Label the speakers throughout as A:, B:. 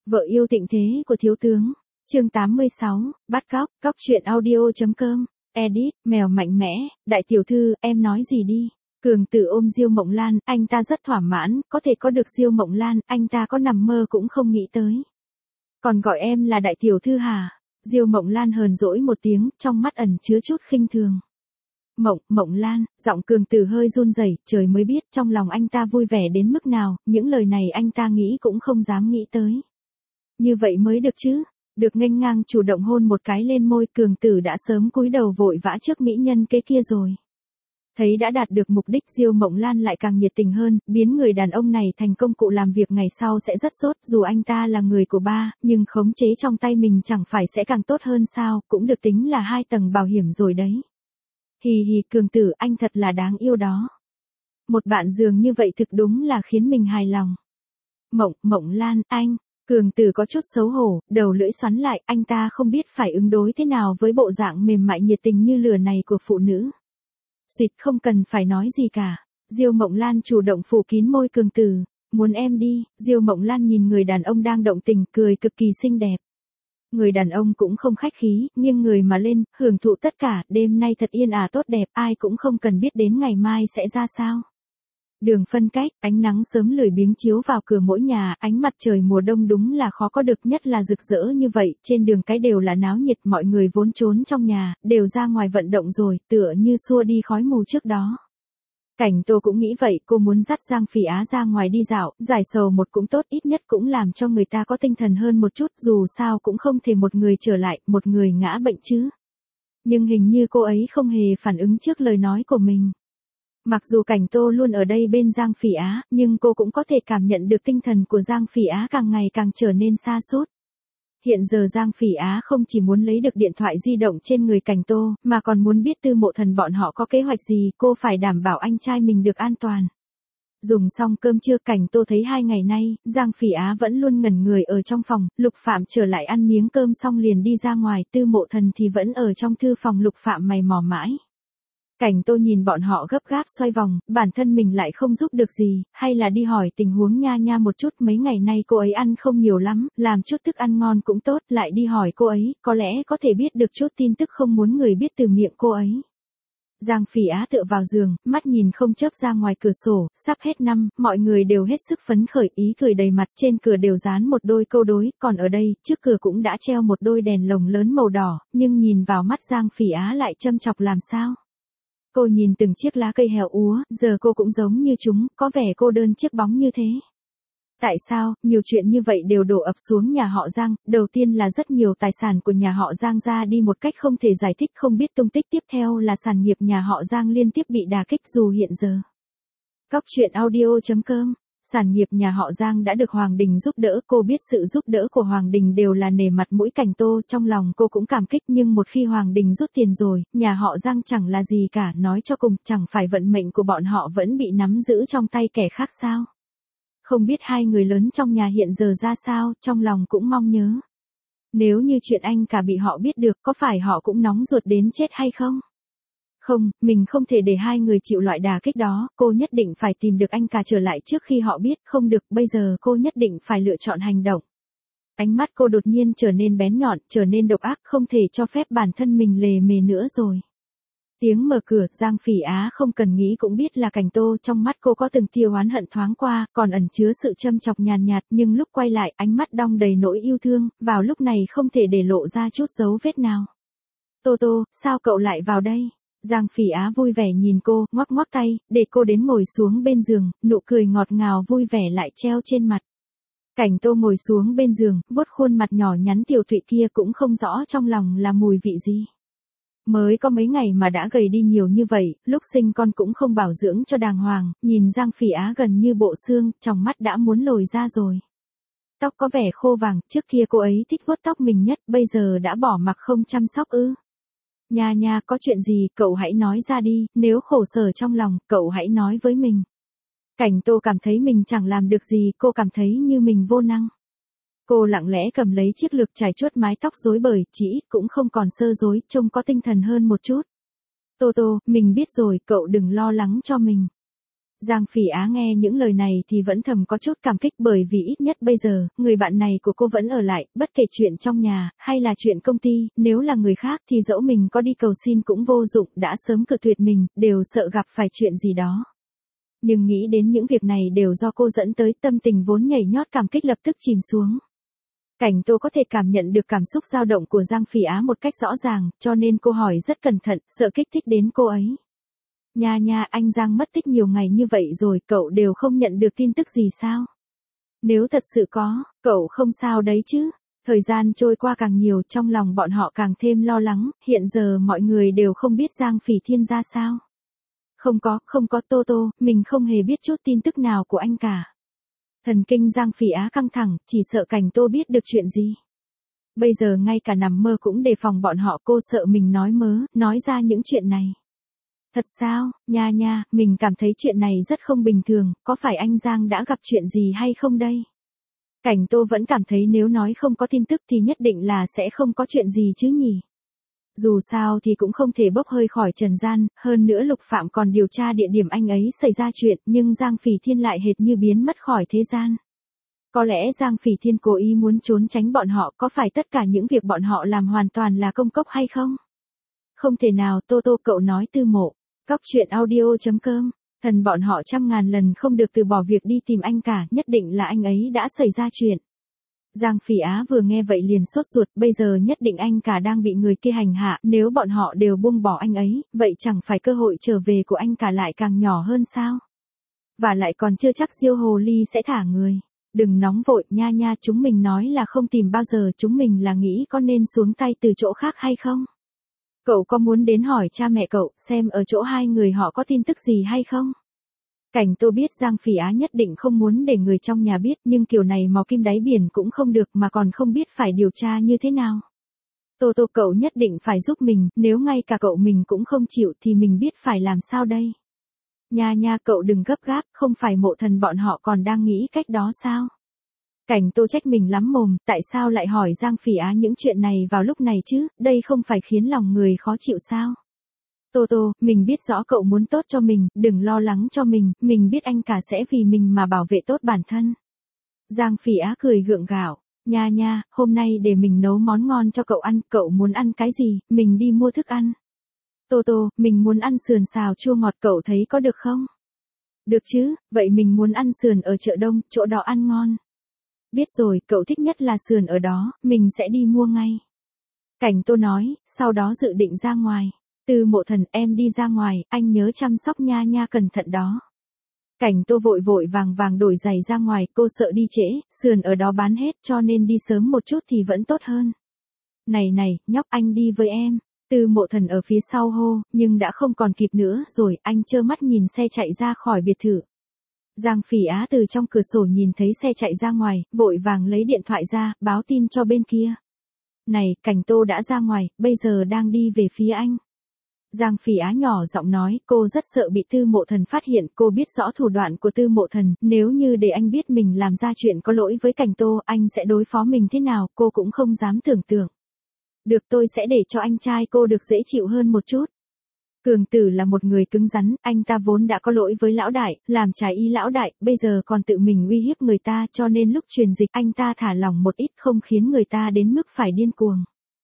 A: Vợ yêu tịnh thế của thiếu tướng. Chương 86, bắt cóc, cóc.audio.com. Edit, mèo mạnh mẽ, đại tiểu thư, em nói gì đi. Cường Tử ôm Diêu Mộng Lan, anh ta rất thỏa mãn, có thể có được Diêu Mộng Lan, anh ta có nằm mơ cũng không nghĩ tới. Còn gọi em là đại tiểu thư hả? Diêu Mộng Lan hờn dỗi một tiếng, trong mắt ẩn chứa chút khinh thường. Mộng Lan, giọng Cường Tử hơi run rẩy, trời mới biết trong lòng anh ta vui vẻ đến mức nào, những lời này anh ta nghĩ cũng không dám nghĩ tới. Như vậy mới được chứ. Được nghênh ngang chủ động hôn một cái lên môi, Cường Tử đã sớm cúi đầu vội vã trước mỹ nhân kế kia rồi. Thấy đã đạt được mục đích, Diêu Mộng Lan lại càng nhiệt tình hơn, biến người đàn ông này thành công cụ làm việc ngày sau sẽ rất tốt, dù anh ta là người của ba, nhưng khống chế trong tay mình chẳng phải sẽ càng tốt hơn sao, cũng được tính là 2 tầng bảo hiểm rồi đấy. Hì hì, Cường Tử, anh thật là đáng yêu đó. Một bạn giường như vậy thực đúng là khiến mình hài lòng. Mộng Lan, anh. Cường Tử có chút xấu hổ, đầu lưỡi xoắn lại, anh ta không biết phải ứng đối thế nào với bộ dạng mềm mại nhiệt tình như lửa này của phụ nữ. Xuyệt, không cần phải nói gì cả. Diêu Mộng Lan chủ động phủ kín môi Cường Tử. Muốn em đi. Diêu Mộng Lan nhìn người đàn ông đang động tình, cười cực kỳ xinh đẹp. Người đàn ông cũng không khách khí, nghiêng người mà lên, hưởng thụ tất cả, đêm nay thật yên ả tốt đẹp, ai cũng không cần biết đến ngày mai sẽ ra sao. Đường phân cách, ánh nắng sớm lười biếng chiếu vào cửa mỗi nhà, ánh mặt trời mùa đông đúng là khó có được, nhất là rực rỡ như vậy, trên đường cái đều là náo nhiệt, mọi người vốn trốn trong nhà, đều ra ngoài vận động rồi, tựa như xua đi khói mù trước đó. Cảnh Tô cũng nghĩ vậy, cô muốn dắt Giang Phỉ Á ra ngoài đi dạo, giải sầu một cũng tốt, ít nhất cũng làm cho người ta có tinh thần hơn một chút, dù sao cũng không thể một người trở lại, một người ngã bệnh chứ. Nhưng hình như cô ấy không hề phản ứng trước lời nói của mình. Mặc dù Cảnh Tô luôn ở đây bên Giang Phỉ Á, nhưng cô cũng có thể cảm nhận được tinh thần của Giang Phỉ Á càng ngày càng trở nên sa sút. Hiện giờ Giang Phỉ Á không chỉ muốn lấy được điện thoại di động trên người Cảnh Tô, mà còn muốn biết Tư Mộ Thần bọn họ có kế hoạch gì, cô phải đảm bảo anh trai mình được an toàn. Dùng xong cơm trưa, Cảnh Tô thấy 2 ngày nay, Giang Phỉ Á vẫn luôn ngẩn người ở trong phòng, Lục Phạm trở lại ăn miếng cơm xong liền đi ra ngoài, Tư Mộ Thần thì vẫn ở trong thư phòng Lục Phạm mày mò mãi. Cảnh Tô nhìn bọn họ gấp gáp xoay vòng, bản thân mình lại không giúp được gì, hay là đi hỏi tình huống nha nha một chút, mấy ngày nay cô ấy ăn không nhiều lắm, làm chút thức ăn ngon cũng tốt, lại đi hỏi cô ấy, có lẽ có thể biết được chút tin tức không muốn người biết từ miệng cô ấy. Giang Phỉ Á tựa vào giường, mắt nhìn không chớp ra ngoài cửa sổ, sắp hết năm, mọi người đều hết sức phấn khởi, ý cười đầy mặt, trên cửa đều dán một đôi câu đối, còn ở đây, trước cửa cũng đã treo một đôi đèn lồng lớn màu đỏ, nhưng nhìn vào mắt Giang Phỉ Á lại châm chọc làm sao. Cô nhìn từng chiếc lá cây héo úa, giờ cô cũng giống như chúng, có vẻ cô đơn chiếc bóng như thế. Tại sao, nhiều chuyện như vậy đều đổ ập xuống nhà họ Giang, đầu tiên là rất nhiều tài sản của nhà họ Giang ra đi một cách không thể giải thích, không biết tung tích, tiếp theo là sản nghiệp nhà họ Giang liên tiếp bị đả kích dù hiện giờ. Cóc.audio.com. Sản nghiệp nhà họ Giang đã được Hoàng Đình giúp đỡ, cô biết sự giúp đỡ của Hoàng Đình đều là nể mặt mũi Cảnh Tô, trong lòng cô cũng cảm kích, nhưng một khi Hoàng Đình rút tiền rồi, nhà họ Giang chẳng là gì cả, nói cho cùng, chẳng phải vận mệnh của bọn họ vẫn bị nắm giữ trong tay kẻ khác sao? Không biết 2 người lớn trong nhà hiện giờ ra sao, trong lòng cũng mong nhớ. Nếu như chuyện anh cả bị họ biết được, có phải họ cũng nóng ruột đến chết hay không? Không, mình không thể để 2 người chịu loại đả kích đó, cô nhất định phải tìm được anh cả trở lại trước khi họ biết, không được, bây giờ cô nhất định phải lựa chọn hành động. Ánh mắt cô đột nhiên trở nên bén nhọn, trở nên độc ác, không thể cho phép bản thân mình lề mề nữa rồi. Tiếng mở cửa, Giang Phỉ Á không cần nghĩ cũng biết là Cảnh Tô, trong mắt cô có từng tia oán hận thoáng qua, còn ẩn chứa sự châm chọc nhàn nhạt, nhưng lúc quay lại, ánh mắt đong đầy nỗi yêu thương, vào lúc này không thể để lộ ra chút dấu vết nào. Tô, sao cậu lại vào đây? Giang Phỉ Á vui vẻ nhìn cô, ngoắc ngoắc tay, để cô đến ngồi xuống bên giường, nụ cười ngọt ngào vui vẻ lại treo trên mặt. Cảnh Tô ngồi xuống bên giường, vuốt khuôn mặt nhỏ nhắn tiểu tụy kia, cũng không rõ trong lòng là mùi vị gì. Mới có mấy ngày mà đã gầy đi nhiều như vậy, lúc sinh con cũng không bảo dưỡng cho đàng hoàng, nhìn Giang Phỉ Á gần như bộ xương, trong mắt đã muốn lồi ra rồi. Tóc có vẻ khô vàng, trước kia cô ấy thích vuốt tóc mình nhất, bây giờ đã bỏ mặc không chăm sóc ư? Nha, có chuyện gì, cậu hãy nói ra đi, nếu khổ sở trong lòng, cậu hãy nói với mình. Cảnh Tô cảm thấy mình chẳng làm được gì, cô cảm thấy như mình vô năng. Cô lặng lẽ cầm lấy chiếc lược chải chuốt mái tóc rối bời, chỉ ít cũng không còn sơ rối, trông có tinh thần hơn một chút. Tô, mình biết rồi, cậu đừng lo lắng cho mình. Giang Phỉ Á nghe những lời này thì vẫn thầm có chút cảm kích bởi vì ít nhất bây giờ, người bạn này của cô vẫn ở lại, bất kể chuyện trong nhà, hay là chuyện công ty, nếu là người khác thì dẫu mình có đi cầu xin cũng vô dụng, đã sớm cự tuyệt mình, đều sợ gặp phải chuyện gì đó. Nhưng nghĩ đến những việc này đều do cô dẫn tới, tâm tình vốn nhảy nhót cảm kích lập tức chìm xuống. Cảnh Tô có thể cảm nhận được cảm xúc dao động của Giang Phỉ Á một cách rõ ràng, cho nên cô hỏi rất cẩn thận, sợ kích thích đến cô ấy. Nha, anh Giang mất tích nhiều ngày như vậy rồi, cậu đều không nhận được tin tức gì sao? Nếu thật sự có, cậu không sao đấy chứ? Thời gian trôi qua càng nhiều, trong lòng bọn họ càng thêm lo lắng, hiện giờ mọi người đều không biết Giang Phỉ Thiên ra sao. Không có Tô Tô, mình không hề biết chút tin tức nào của anh cả. Thần kinh Giang Phỉ Á căng thẳng, chỉ sợ Cảnh Tô biết được chuyện gì. Bây giờ ngay cả nằm mơ cũng đề phòng bọn họ, cô sợ mình nói ra những chuyện này. Thật sao, nha, mình cảm thấy chuyện này rất không bình thường, có phải anh Giang đã gặp chuyện gì hay không đây? Cảnh Tô vẫn cảm thấy nếu nói không có tin tức thì nhất định là sẽ không có chuyện gì chứ nhỉ? Dù sao thì cũng không thể bốc hơi khỏi trần gian, hơn nữa Lục Phạm còn điều tra địa điểm anh ấy xảy ra chuyện, nhưng Giang Phỉ Thiên lại hệt như biến mất khỏi thế gian. Có lẽ Giang Phỉ Thiên cố ý muốn trốn tránh bọn họ, có phải tất cả những việc bọn họ làm hoàn toàn là công cốc hay không? Không thể nào, Tô Tô, cậu nói Tư Mộ. Cóc truyện audio.com, thần bọn họ trăm ngàn lần không được từ bỏ việc đi tìm anh cả, nhất định là anh ấy đã xảy ra chuyện. Giang Phỉ Á vừa nghe vậy liền sốt ruột, bây giờ nhất định anh cả đang bị người kia hành hạ, nếu bọn họ đều buông bỏ anh ấy, vậy chẳng phải cơ hội trở về của anh cả lại càng nhỏ hơn sao? Và lại còn chưa chắc Diêu Hồ Ly sẽ thả người. Đừng nóng vội, nha, chúng mình nói là không tìm bao giờ, chúng mình là nghĩ có nên xuống tay từ chỗ khác hay không? Cậu có muốn đến hỏi cha mẹ cậu, xem ở chỗ hai người họ có tin tức gì hay không? Cảnh Tô biết Giang Phỉ Á nhất định không muốn để người trong nhà biết, nhưng kiểu này mò kim đáy biển cũng không được mà còn không biết phải điều tra như thế nào. Tô Tô, cậu nhất định phải giúp mình, nếu ngay cả cậu mình cũng không chịu thì mình biết phải làm sao đây? Nha, cậu đừng gấp gáp, không phải Mộ Thần bọn họ còn đang nghĩ cách đó sao? Cảnh Tô trách mình lắm mồm, tại sao lại hỏi Giang Phỉ Á những chuyện này vào lúc này chứ, đây không phải khiến lòng người khó chịu sao? Tô Tô, mình biết rõ cậu muốn tốt cho mình, đừng lo lắng cho mình biết anh cả sẽ vì mình mà bảo vệ tốt bản thân. Giang Phỉ Á cười gượng gạo, nha, hôm nay để mình nấu món ngon cho cậu ăn, cậu muốn ăn cái gì, mình đi mua thức ăn. Tô Tô, mình muốn ăn sườn xào chua ngọt, cậu thấy có được không? Được chứ, vậy mình muốn ăn sườn ở chợ Đông, chỗ đó ăn ngon. Biết rồi, cậu thích nhất là sườn ở đó, mình sẽ đi mua ngay. Cảnh Tô nói, sau đó dự định ra ngoài. Tư Mộ Thần, em đi ra ngoài, anh nhớ chăm sóc nha, cẩn thận đó. Cảnh Tô vội vàng đổi giày ra ngoài, cô sợ đi trễ, sườn ở đó bán hết cho nên đi sớm một chút thì vẫn tốt hơn. Này, nhóc, anh đi với em. Tư Mộ Thần ở phía sau hô, nhưng đã không còn kịp nữa rồi, anh trơ mắt nhìn xe chạy ra khỏi biệt thự. Giang Phỉ Á từ trong cửa sổ nhìn thấy xe chạy ra ngoài, vội vàng lấy điện thoại ra, báo tin cho bên kia. Này, Cảnh Tô đã ra ngoài, bây giờ đang đi về phía anh. Giang Phỉ Á nhỏ giọng nói, cô rất sợ bị Tư Mộ Thần phát hiện, cô biết rõ thủ đoạn của Tư Mộ Thần, nếu như để anh biết mình làm ra chuyện có lỗi với Cảnh Tô, anh sẽ đối phó mình thế nào, cô cũng không dám tưởng tượng. Được, tôi sẽ để cho anh trai cô được dễ chịu hơn một chút. Cường Tử là một người cứng rắn, anh ta vốn đã có lỗi với lão đại, làm trái ý lão đại, bây giờ còn tự mình uy hiếp người ta, cho nên lúc truyền dịch anh ta thả lỏng một ít, không khiến người ta đến mức phải điên cuồng.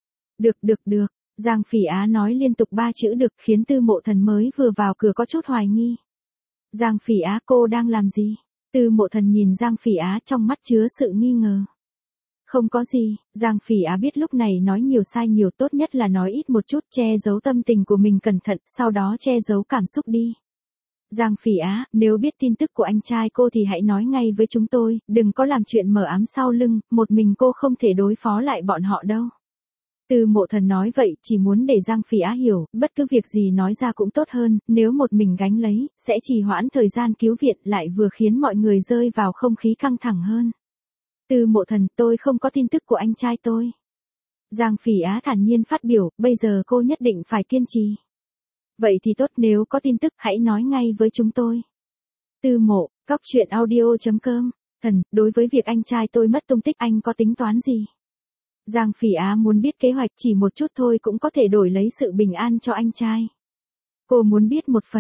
A: Được. Giang Phỉ Á nói liên tục 3 chữ được, khiến Tư Mộ Thần mới vừa vào cửa có chút hoài nghi. Giang Phỉ Á, cô đang làm gì? Tư Mộ Thần nhìn Giang Phỉ Á, trong mắt chứa sự nghi ngờ. Không có gì, Giang Phỉ Á biết lúc này nói nhiều sai nhiều, tốt nhất là nói ít một chút, che giấu tâm tình của mình cẩn thận, sau đó che giấu cảm xúc đi. Giang Phỉ Á, nếu biết tin tức của anh trai cô thì hãy nói ngay với chúng tôi, đừng có làm chuyện mờ ám sau lưng, một mình cô không thể đối phó lại bọn họ đâu. Tư Mộ Thần nói vậy, chỉ muốn để Giang Phỉ Á hiểu, bất cứ việc gì nói ra cũng tốt hơn, nếu một mình gánh lấy, sẽ trì hoãn thời gian cứu viện, lại vừa khiến mọi người rơi vào không khí căng thẳng hơn. Tư Mộ Thần, tôi không có tin tức của anh trai tôi. Giang Phỉ Á thản nhiên phát biểu, bây giờ cô nhất định phải kiên trì. Vậy thì tốt, nếu có tin tức hãy nói ngay với chúng tôi. Tư Mộ, cóc truyện audio.com, Thần, đối với việc anh trai tôi mất tung tích anh có tính toán gì? Giang Phỉ Á muốn biết kế hoạch, chỉ một chút thôi cũng có thể đổi lấy sự bình an cho anh trai. Cô muốn biết một phần.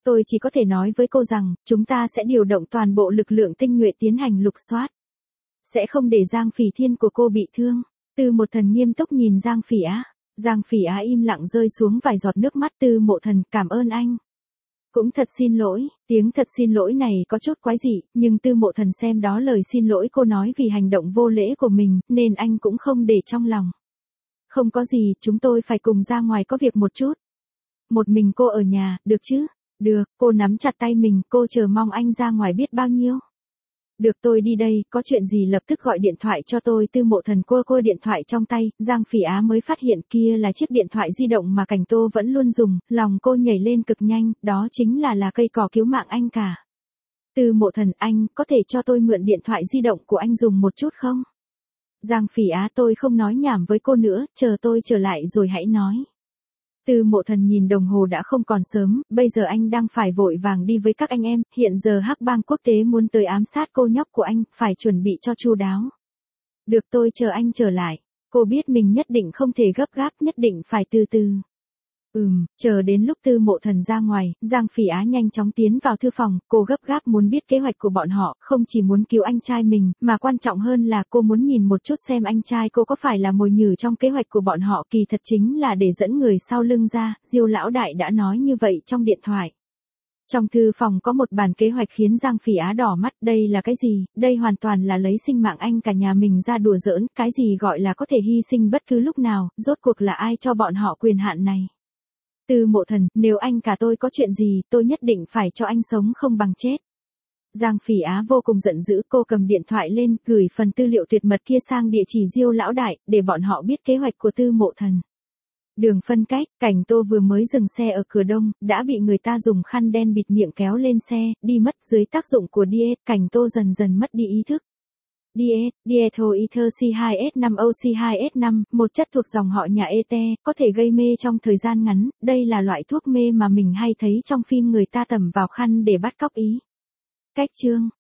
A: Tôi chỉ có thể nói với cô rằng, chúng ta sẽ điều động toàn bộ lực lượng tinh nhuệ tiến hành lục soát. Sẽ không để Giang Phỉ Thiên của cô bị thương. Tư Mộ Thần nghiêm túc nhìn Giang Phỉ Á. Giang Phỉ Á im lặng rơi xuống vài giọt nước mắt. Tư Mộ Thần, cảm ơn anh. Cũng thật xin lỗi, tiếng thật xin lỗi này có chút quái dị, nhưng Tư Mộ Thần xem đó lời xin lỗi cô nói vì hành động vô lễ của mình, nên anh cũng không để trong lòng. Không có gì, chúng tôi phải cùng ra ngoài có việc một chút. Một mình cô ở nhà, được chứ? Được, cô nắm chặt tay mình, cô chờ mong anh ra ngoài biết bao nhiêu. Được, tôi đi đây, có chuyện gì lập tức gọi điện thoại cho tôi. Tư Mộ Thần cô điện thoại trong tay, Giang Phỉ Á mới phát hiện kia là chiếc điện thoại di động mà Cảnh Tô vẫn luôn dùng, lòng cô nhảy lên cực nhanh, đó chính là cây cỏ cứu mạng anh cả. Tư Mộ Thần, anh có thể cho tôi mượn điện thoại di động của anh dùng một chút không? Giang Phỉ Á, tôi không nói nhảm với cô nữa, chờ tôi trở lại rồi hãy nói. Tư Mộ Thần nhìn đồng hồ đã không còn sớm, bây giờ anh đang phải vội vàng đi với các anh em, hiện giờ Hắc Bang quốc tế muốn tới ám sát cô nhóc của anh, phải chuẩn bị cho chu đáo. Được, tôi chờ anh trở lại. Cô biết mình nhất định không thể gấp gáp, nhất định phải từ từ. Chờ đến lúc Tư Mộ Thần ra ngoài, Giang Phỉ Á nhanh chóng tiến vào thư phòng, cô gấp gáp muốn biết kế hoạch của bọn họ, không chỉ muốn cứu anh trai mình, mà quan trọng hơn là cô muốn nhìn một chút xem anh trai cô có phải là mồi nhử trong kế hoạch của bọn họ, kỳ thật chính là để dẫn người sau lưng ra, Diêu lão đại đã nói như vậy trong điện thoại. Trong thư phòng có một bản kế hoạch khiến Giang Phỉ Á đỏ mắt, đây là cái gì, đây hoàn toàn là lấy sinh mạng anh cả nhà mình ra đùa giỡn, cái gì gọi là có thể hy sinh bất cứ lúc nào, rốt cuộc là ai cho bọn họ quyền hạn này. Tư Mộ Thần, nếu anh cả tôi có chuyện gì, tôi nhất định phải cho anh sống không bằng chết. Giang Phỉ Á vô cùng giận dữ, cô cầm điện thoại lên, gửi phần tư liệu tuyệt mật kia sang địa chỉ Diêu lão đại, để bọn họ biết kế hoạch của Tư Mộ Thần. Đường phân cách, Cảnh Tô vừa mới dừng xe ở cửa đông, đã bị người ta dùng khăn đen bịt miệng kéo lên xe, đi mất dưới tác dụng của diet, Cảnh Tô dần dần mất đi ý thức. Diethylether C2S5OC2S5, một chất thuộc dòng họ nhà ete, có thể gây mê trong thời gian ngắn, đây là loại thuốc mê mà mình hay thấy trong phim người ta tẩm vào khăn để bắt cóc ý. Cách chương